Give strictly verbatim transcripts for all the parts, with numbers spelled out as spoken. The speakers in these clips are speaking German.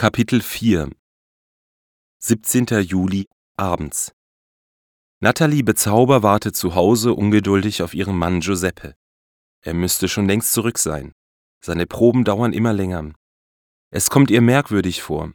Kapitel vier siebzehnter Juli abends. Natalie Bezauber wartet zu Hause ungeduldig auf ihren Mann Giuseppe. Er müsste schon längst zurück sein. Seine Proben dauern immer länger. Es kommt ihr merkwürdig vor.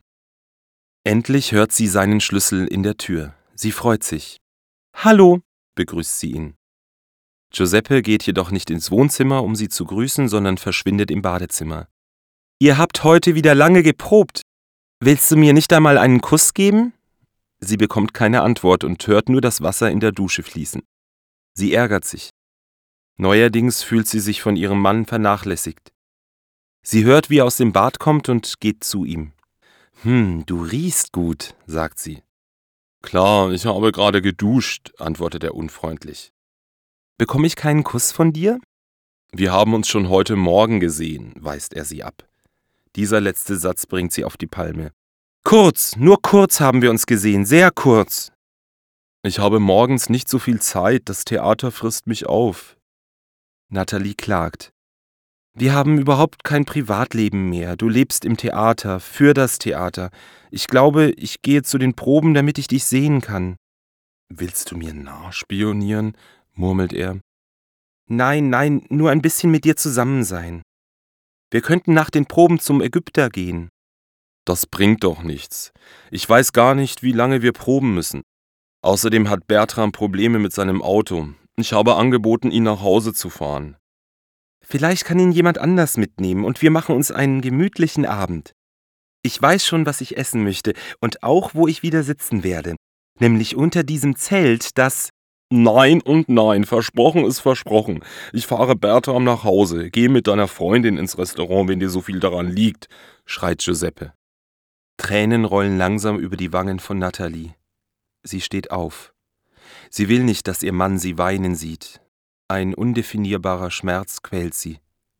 Endlich hört sie seinen Schlüssel in der Tür. Sie freut sich. »Hallo«, begrüßt sie ihn. Giuseppe geht jedoch nicht ins Wohnzimmer, um sie zu grüßen, sondern verschwindet im Badezimmer. »Ihr habt heute wieder lange geprobt. Willst du mir nicht einmal einen Kuss geben?« Sie bekommt keine Antwort und hört nur das Wasser in der Dusche fließen. Sie ärgert sich. Neuerdings fühlt sie sich von ihrem Mann vernachlässigt. Sie hört, wie er aus dem Bad kommt und geht zu ihm. »Hm, du riechst gut«, sagt sie. »Klar, ich habe gerade geduscht«, antwortet er unfreundlich. »Bekomme ich keinen Kuss von dir?« »Wir haben uns schon heute Morgen gesehen«, weist er sie ab. Dieser letzte Satz bringt sie auf die Palme. »Kurz, nur kurz haben wir uns gesehen, sehr kurz.« »Ich habe morgens nicht so viel Zeit, das Theater frisst mich auf.« Natalie klagt. »Wir haben überhaupt kein Privatleben mehr. Du lebst im Theater, für das Theater. Ich glaube, ich gehe zu den Proben, damit ich dich sehen kann.« »Willst du mir nachspionieren?«, murmelt er. »Nein, nein, nur ein bisschen mit dir zusammen sein. Wir könnten nach den Proben zum Ägypter gehen.« »Das bringt doch nichts. Ich weiß gar nicht, wie lange wir proben müssen. Außerdem hat Bertram Probleme mit seinem Auto. Ich habe angeboten, ihn nach Hause zu fahren.« »Vielleicht kann ihn jemand anders mitnehmen und wir machen uns einen gemütlichen Abend. Ich weiß schon, was ich essen möchte und auch, wo ich wieder sitzen werde. Nämlich unter diesem Zelt, das...« »Nein und nein, versprochen ist versprochen. Ich fahre Bertram nach Hause. Geh mit deiner Freundin ins Restaurant, wenn dir so viel daran liegt«, schreit Giuseppe. Tränen rollen langsam über die Wangen von Natalie. Sie steht auf. Sie will nicht, dass ihr Mann sie weinen sieht. Ein undefinierbarer Schmerz quält sie.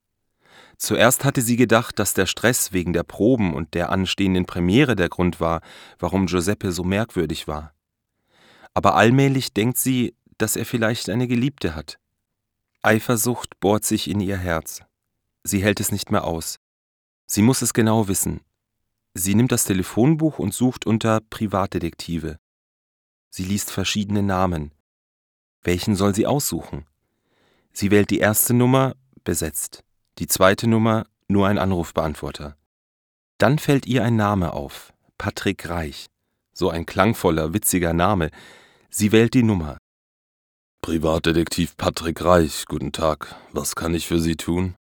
Zuerst hatte sie gedacht, dass der Stress wegen der Proben und der anstehenden Premiere der Grund war, warum Giuseppe so merkwürdig war. Aber allmählich denkt sie, dass er vielleicht eine Geliebte hat. Eifersucht bohrt sich in ihr Herz. Sie hält es nicht mehr aus. Sie muss es genau wissen. Sie nimmt das Telefonbuch und sucht unter Privatdetektive. Sie liest verschiedene Namen. Welchen soll sie aussuchen? Sie wählt die erste Nummer, besetzt. Die zweite Nummer, nur ein Anrufbeantworter. Dann fällt ihr ein Name auf, Patrick Reich. So ein klangvoller, witziger Name. Sie wählt die Nummer. »Privatdetektiv Patrick Reich, guten Tag. Was kann ich für Sie tun?«